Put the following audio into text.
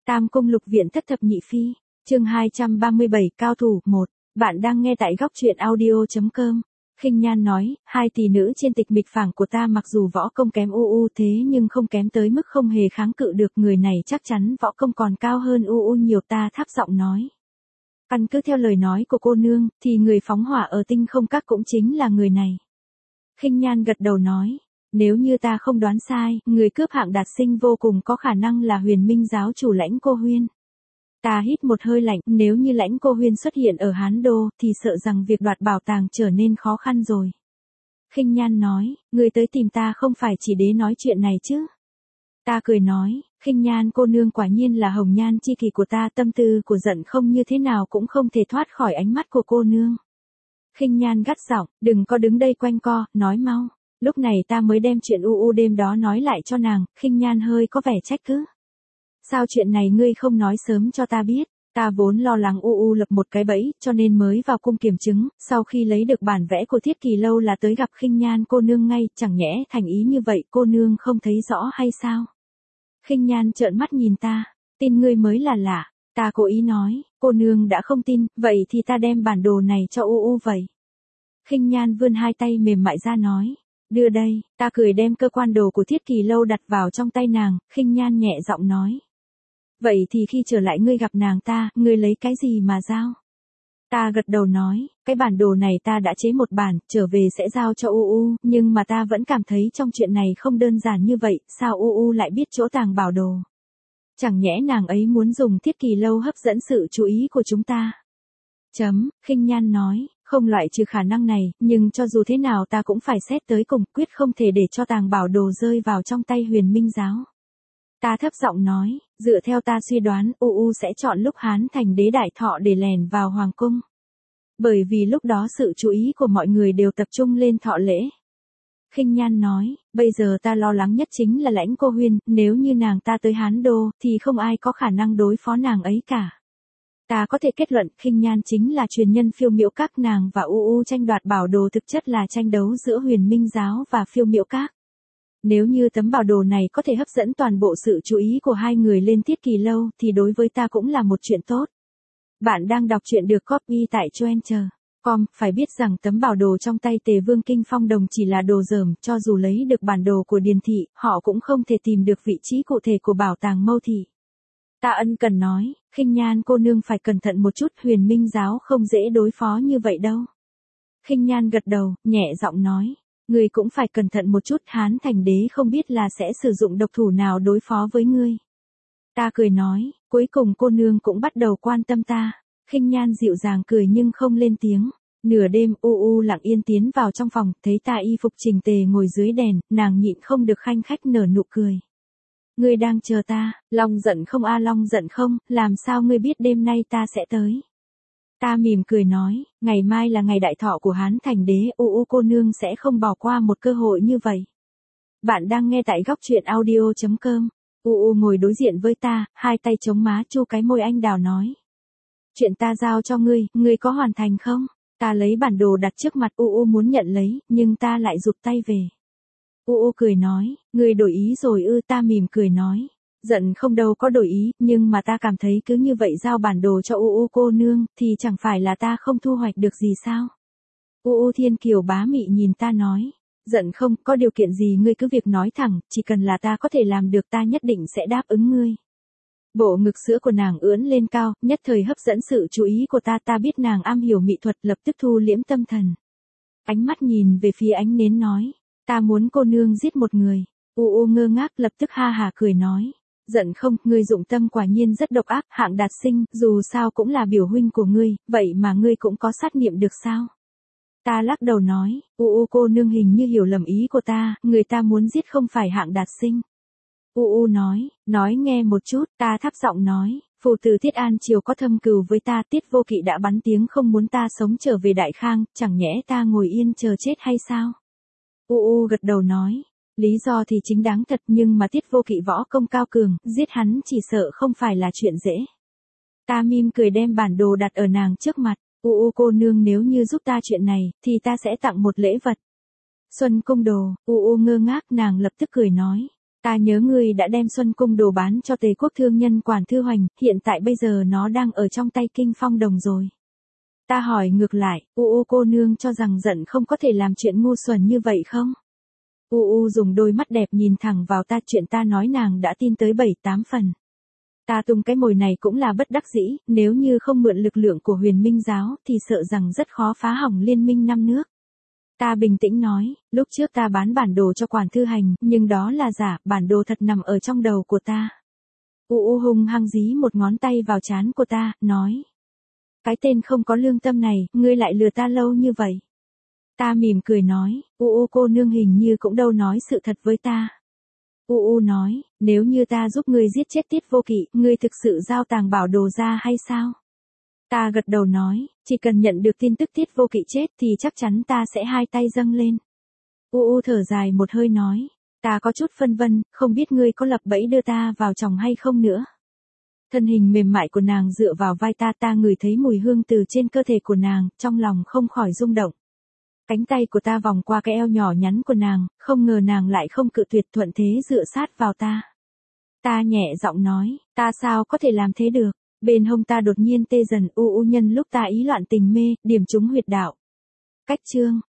Tam Cung Lục Viện Thất Thập Nhị Phi, chương 237 Cao Thủ 1, bạn đang nghe tại góc truyện audio.com. Khinh Nhan nói, hai tỷ nữ trên tịch mịch phảng của ta mặc dù võ công kém thế nhưng không kém tới mức không hề kháng cự được, người này chắc chắn võ công còn cao hơn nhiều. Ta thấp giọng nói. Căn cứ theo lời nói của cô nương, thì người phóng hỏa ở Tinh Không Các cũng chính là người này. Khinh Nhan gật đầu nói. Nếu như ta không đoán sai, người cướp Hạng Đạt Sinh vô cùng có khả năng là Huyền Minh giáo chủ Lãnh Cô Huyên. Ta hít một hơi lạnh, nếu như Lãnh Cô Huyên xuất hiện ở Hán Đô, thì sợ rằng việc đoạt bảo tàng trở nên khó khăn rồi. Khinh Nhan nói, người tới tìm ta không phải chỉ để nói chuyện này chứ. Ta cười nói, Khinh Nhan cô nương quả nhiên là hồng nhan chi kỷ của ta, tâm tư của Giận Không như thế nào cũng không thể thoát khỏi ánh mắt của cô nương. Khinh Nhan gắt giọng, đừng có đứng đây quanh co, nói mau. Lúc này ta mới đem chuyện đêm đó nói lại cho nàng. Khinh Nhan hơi có vẻ trách cứ. Sao chuyện này ngươi không nói sớm cho ta biết? Ta vốn lo lắng lập một cái bẫy, cho nên mới vào cung kiểm chứng, sau khi lấy được bản vẽ của Thiết Kỳ Lâu là tới gặp Khinh Nhan cô nương ngay, chẳng nhẽ thành ý như vậy cô nương không thấy rõ hay sao? Khinh Nhan trợn mắt nhìn ta, tin ngươi mới là lạ. Ta cố ý nói, cô nương đã không tin, vậy thì ta đem bản đồ này cho vậy. Khinh Nhan vươn hai tay mềm mại ra nói. Đưa đây, ta cười đem cơ quan đồ của Thiết Kỳ Lâu đặt vào trong tay nàng. Khinh Nhan nhẹ giọng nói. Vậy thì khi trở lại ngươi gặp nàng ta, ngươi lấy cái gì mà giao? Ta gật đầu nói, cái bản đồ này ta đã chế một bản, trở về sẽ giao cho nhưng mà ta vẫn cảm thấy trong chuyện này không đơn giản như vậy, sao lại biết chỗ tàng bảo đồ? Chẳng nhẽ nàng ấy muốn dùng Thiết Kỳ Lâu hấp dẫn sự chú ý của chúng ta? Khinh Nhan nói, không loại trừ khả năng này, nhưng cho dù thế nào ta cũng phải xét tới cùng, quyết không thể để cho tàng bảo đồ rơi vào trong tay Huyền Minh giáo. Ta thấp giọng nói, dựa theo ta suy đoán, sẽ chọn lúc Hán Thành Đế đại thọ để lèn vào hoàng cung. Bởi vì lúc đó sự chú ý của mọi người đều tập trung lên thọ lễ. Khinh Nhan nói, bây giờ ta lo lắng nhất chính là Lãnh Cô Huyên, nếu như nàng ta tới Hán Đô, thì không ai có khả năng đối phó nàng ấy cả. Ta có thể kết luận Khinh Nhan chính là truyền nhân Phiêu Miễu Các, nàng và tranh đoạt bảo đồ thực chất là tranh đấu giữa Huyền Minh giáo và Phiêu Miễu Các. Nếu như tấm bảo đồ này có thể hấp dẫn toàn bộ sự chú ý của hai người lên Thiết Kỳ Lâu thì đối với ta cũng là một chuyện tốt. Bạn đang đọc truyện được copy tại Choenter.com, phải biết rằng tấm bảo đồ trong tay Tề Vương Kinh Phong Đồng chỉ là đồ dởm, cho dù lấy được bản đồ của Điền Thị, họ cũng không thể tìm được vị trí cụ thể của bảo tàng Mâu Thị. Ta ân cần nói, Khinh Nhan cô nương phải cẩn thận một chút, Huyền Minh giáo không dễ đối phó như vậy đâu. Khinh Nhan gật đầu, nhẹ giọng nói, ngươi cũng phải cẩn thận một chút, Hán Thành Đế không biết là sẽ sử dụng độc thủ nào đối phó với ngươi. Ta cười nói, cuối cùng cô nương cũng bắt đầu quan tâm ta. Khinh Nhan dịu dàng cười nhưng không lên tiếng. Nửa đêm lặng yên tiến vào trong phòng, thấy ta y phục chỉnh tề ngồi dưới đèn, nàng nhịn không được khanh khách nở nụ cười. Ngươi đang chờ ta? Long Giận Không Long Giận Không, làm sao ngươi biết đêm nay ta sẽ tới? Ta mỉm cười nói, ngày mai là ngày đại thọ của Hán Thành Đế, cô nương sẽ không bỏ qua một cơ hội như vậy. Bạn đang nghe tại góc truyện audio.com. Ngồi đối diện với ta, hai tay chống má chu cái môi anh đào nói. Chuyện ta giao cho ngươi có hoàn thành không? Ta lấy bản đồ đặt trước mặt muốn nhận lấy, nhưng ta lại rụt tay về. Cười nói, ngươi đổi ý rồi ta mỉm cười nói. Giận Không đâu có đổi ý, nhưng mà ta cảm thấy cứ như vậy giao bản đồ cho cô nương, thì chẳng phải là ta không thu hoạch được gì sao? Thiên Kiều bá mị nhìn ta nói. Giận Không, có điều kiện gì ngươi cứ việc nói thẳng, chỉ cần là ta có thể làm được ta nhất định sẽ đáp ứng ngươi. Bộ ngực sữa của nàng ưỡn lên cao, nhất thời hấp dẫn sự chú ý của ta. Ta biết nàng am hiểu mỹ thuật, lập tức thu liễm tâm thần. Ánh mắt nhìn về phía ánh nến nói, ta muốn cô nương giết một người. Ngơ ngác lập tức ha hả cười nói. Giận Không, ngươi dụng tâm quả nhiên rất độc ác, Hạng Đạt Sinh, dù sao cũng là biểu huynh của ngươi, vậy mà ngươi cũng có sát niệm được sao? Ta lắc đầu nói, cô nương hình như hiểu lầm ý của ta, người ta muốn giết không phải Hạng Đạt Sinh. Nói nghe một chút, ta thấp giọng nói, phụ tử Tiết An Triều có thâm cừu với ta, Tiết Vô Kỵ đã bắn tiếng không muốn ta sống trở về Đại Khang, chẳng nhẽ ta ngồi yên chờ chết hay sao? Gật đầu nói. Lý do thì chính đáng thật, nhưng mà Tiết Vô Kỵ võ công cao cường, giết hắn chỉ sợ không phải là chuyện dễ. Ta mỉm cười đem bản đồ đặt ở nàng trước mặt. Cô nương nếu như giúp ta chuyện này, thì ta sẽ tặng một lễ vật. Xuân Cung đồ, ngơ ngác, nàng lập tức cười nói. Ta nhớ ngươi đã đem Xuân Cung đồ bán cho Tề quốc thương nhân Quản Thư Hoành, hiện tại bây giờ nó đang ở trong tay Kinh Phong Đồng rồi. Ta hỏi ngược lại, cô nương cho rằng giận không có thể làm chuyện ngu xuẩn như vậy không? Dùng đôi mắt đẹp nhìn thẳng vào ta, chuyện ta nói nàng đã tin tới 7-8 phần. Ta tung cái mồi này cũng là bất đắc dĩ, nếu như không mượn lực lượng của Huyền Minh giáo thì sợ rằng rất khó phá hỏng liên minh 5 nước. Ta bình tĩnh nói, lúc trước ta bán bản đồ cho Quản Thư Hành, nhưng đó là giả, bản đồ thật nằm ở trong đầu của ta. Hung hăng dí một ngón tay vào trán của ta, nói. Cái tên không có lương tâm này, ngươi lại lừa ta lâu như vậy. Ta mỉm cười nói, cô nương hình như cũng đâu nói sự thật với ta. Nói, nếu như ta giúp ngươi giết chết Tiết Vô Kỵ, ngươi thực sự giao tàng bảo đồ ra hay sao? Ta gật đầu nói, chỉ cần nhận được tin tức Tiết Vô Kỵ chết thì chắc chắn ta sẽ hai tay dâng lên. Thở dài một hơi nói, ta có chút phân vân, không biết ngươi có lập bẫy đưa ta vào chồng hay không nữa. Thân hình mềm mại của nàng dựa vào vai ta, ta ngửi thấy mùi hương từ trên cơ thể của nàng, trong lòng không khỏi rung động. Cánh tay của ta vòng qua cái eo nhỏ nhắn của nàng, không ngờ nàng lại không cự tuyệt, thuận thế dựa sát vào ta. Ta nhẹ giọng nói, ta sao có thể làm thế được, bên hông ta đột nhiên tê dần, nhân lúc ta ý loạn tình mê, điểm trúng huyệt đạo. Cách chương